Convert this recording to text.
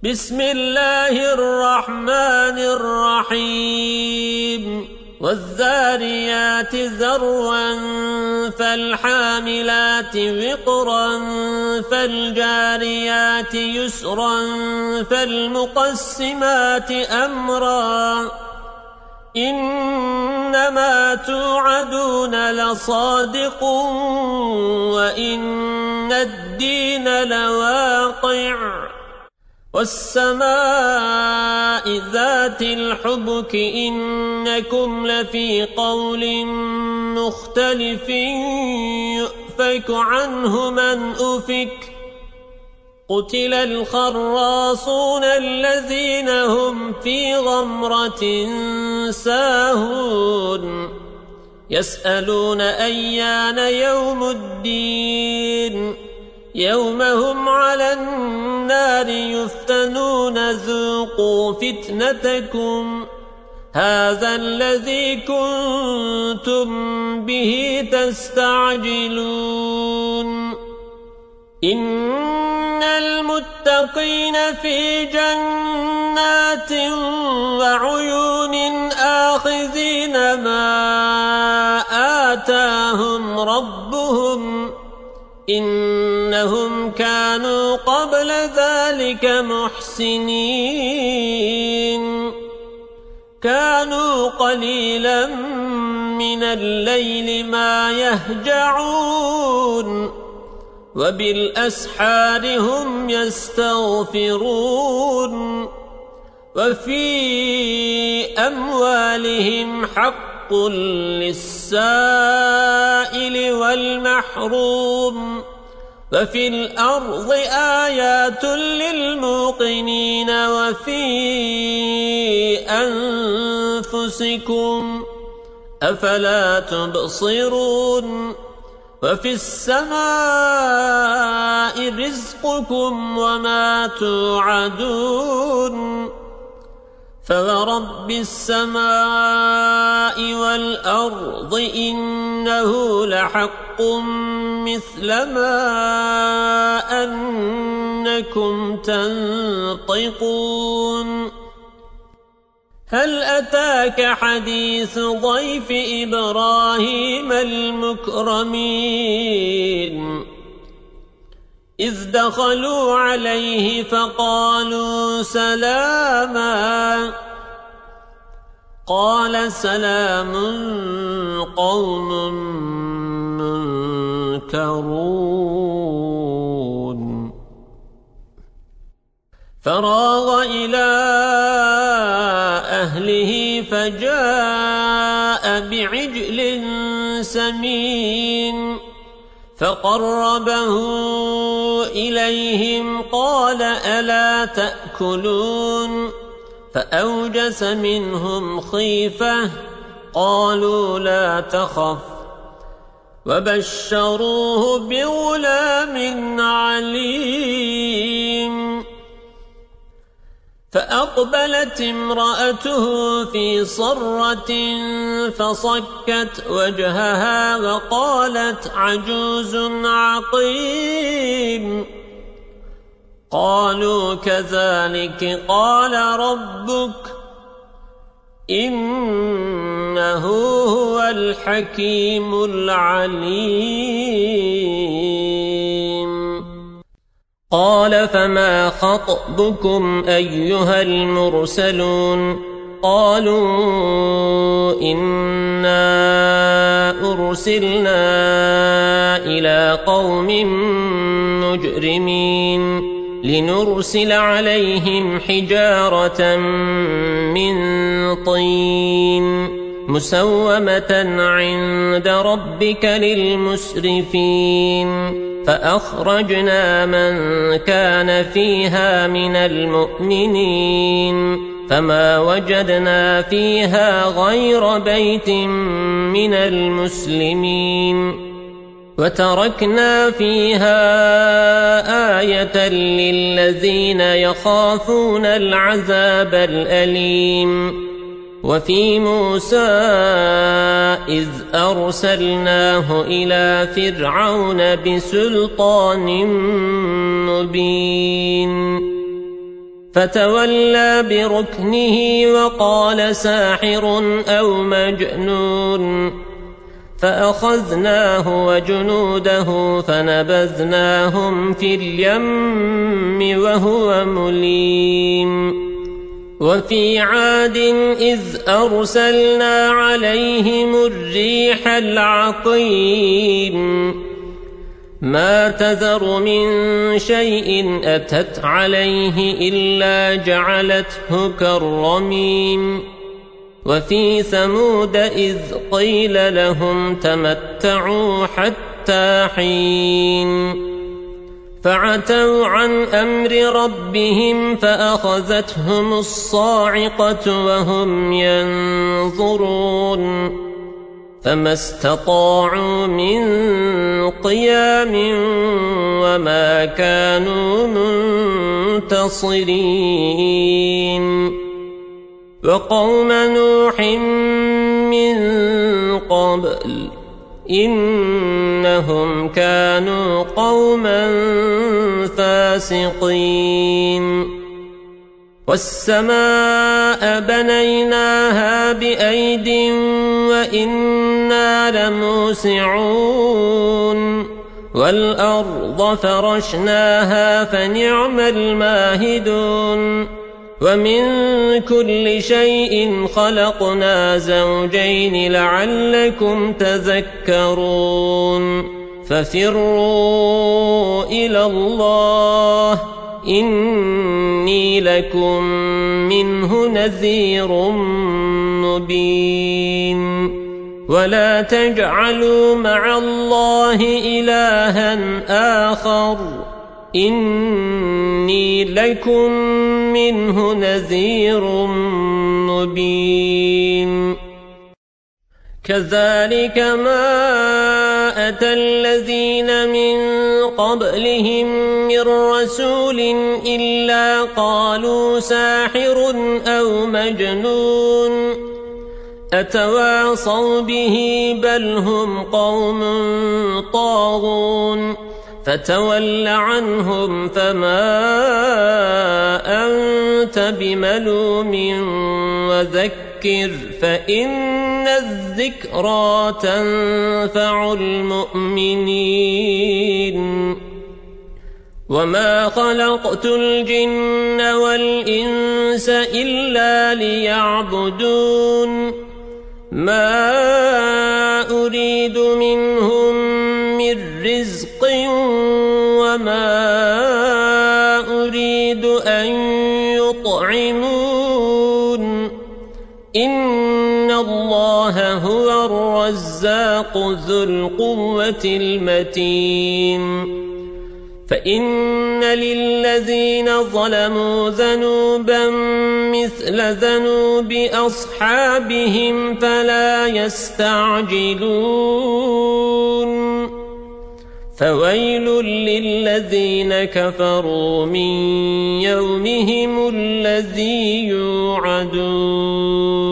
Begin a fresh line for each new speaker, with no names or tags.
بسم الله الرحمن الرحيم والذاريات ذروا فالحاملات وقرا فالجاريات يسرا فالمقسمات أمرا إنما توعدون لصادق وإن الدين لواقع والسماء ذات الحبك إنكم لفي قول مختلف يؤفك عنه من أفك قتل الخراصون الذين هم في غمرة ساهون يسألون أيان يوم الدين يوم هم على النار يفتنون ذوقوا فتنتكم هذا الذي كنتم به تستعجلون إن المتقين في جنات وعيون آخذين ما آتاهم ربهم إنهم كانوا قبل ذلك محسنين كانوا قليلا من الليل ما يهجعون وبالأسحار هم يستغفرون وفي أموالهم حق للسائل والمحروم وفي الأرض آيات للموقنين وفي أنفسكم أفلا تبصرون وفي السماء رزقكم وما توعدون فورب السماء والأرض إنه لحق مثل ما أنكم تنطقون هل أتاك حديث ضيف إبراهيم المكرمين إذ دخلوا عليه فقالوا سلاما قال سلام قوم منكرون فراغ إلى أهله فجاء بعجل سمين فقربه إليهم قال ألا تأكلون فأوجس منهم خيفة قالوا لا تخف وبشروه بغلام عليم فأقبلت امرأته في صرة فصكت وجهها وقالت عجوز عقيم قالوا كذلك قال ربك إنه هو الحكيم العليم قال فما خطبكم أيها المرسلون قالوا إنا أرسلنا إلى قوم مجرمين لنرسل عليهم حجارة من طين مسومة عند ربك للمسرفين فأخرجنا من كان فيها من المؤمنين فما وجدنا فيها غير بيت من المسلمين وتركنا فيها آية للذين يخافون العذاب الأليم وفي موسى إذ أرسلناه إلى فرعون بسلطان مبين فتولى بركنه وقال ساحر أو مجنون فأخذناه وجنوده فنبذناهم في اليم وهو مليم وفي عاد إذ أرسلنا عليهم الريح العقيم ما تذر من شيء أتت عليه إلا جعلته كالرميم وفي ثمود إذ قيل لهم تمتعوا حتى حين فعتوا عن أمر ربهم فأخذتهم الصاعقة وهم ينظرون فما استطاعوا من قيام وما كانوا منتصرين وقوم نوح من قبل إنهم كانوا قوما فاسقين والسماء بنيناها بأيد وإنا لموسعون والأرض فرشناها فنعم الماهدون ومن كل شيء خلقنا زوجين لعلكم تذكرون ففروا إلى الله إني لكم منه نذير مبين ولا تجعلوا مع الله إلها آخر إني لكم منه نذير مبين كذلك ما أتى الذين من قبلهم من رسول إلا قالوا ساحر أو مجنون أتواصوا به بل هم قوم طاغون فتول عنهم فما أنت بملوم وذكر فإن الذكرى تنفع المؤمنين وما خلقت الجن والإنس إلا ليعبدون ما أريد منهم من رزق وما أريد أن يطعمون إن الله هو الرزاق ذو القوة المتين فإن للذين ظلموا ذنوبا مثل ذنوب أصحابهم فلا يستعجلون فويل للذين كفروا من يومهم الذي يوعدون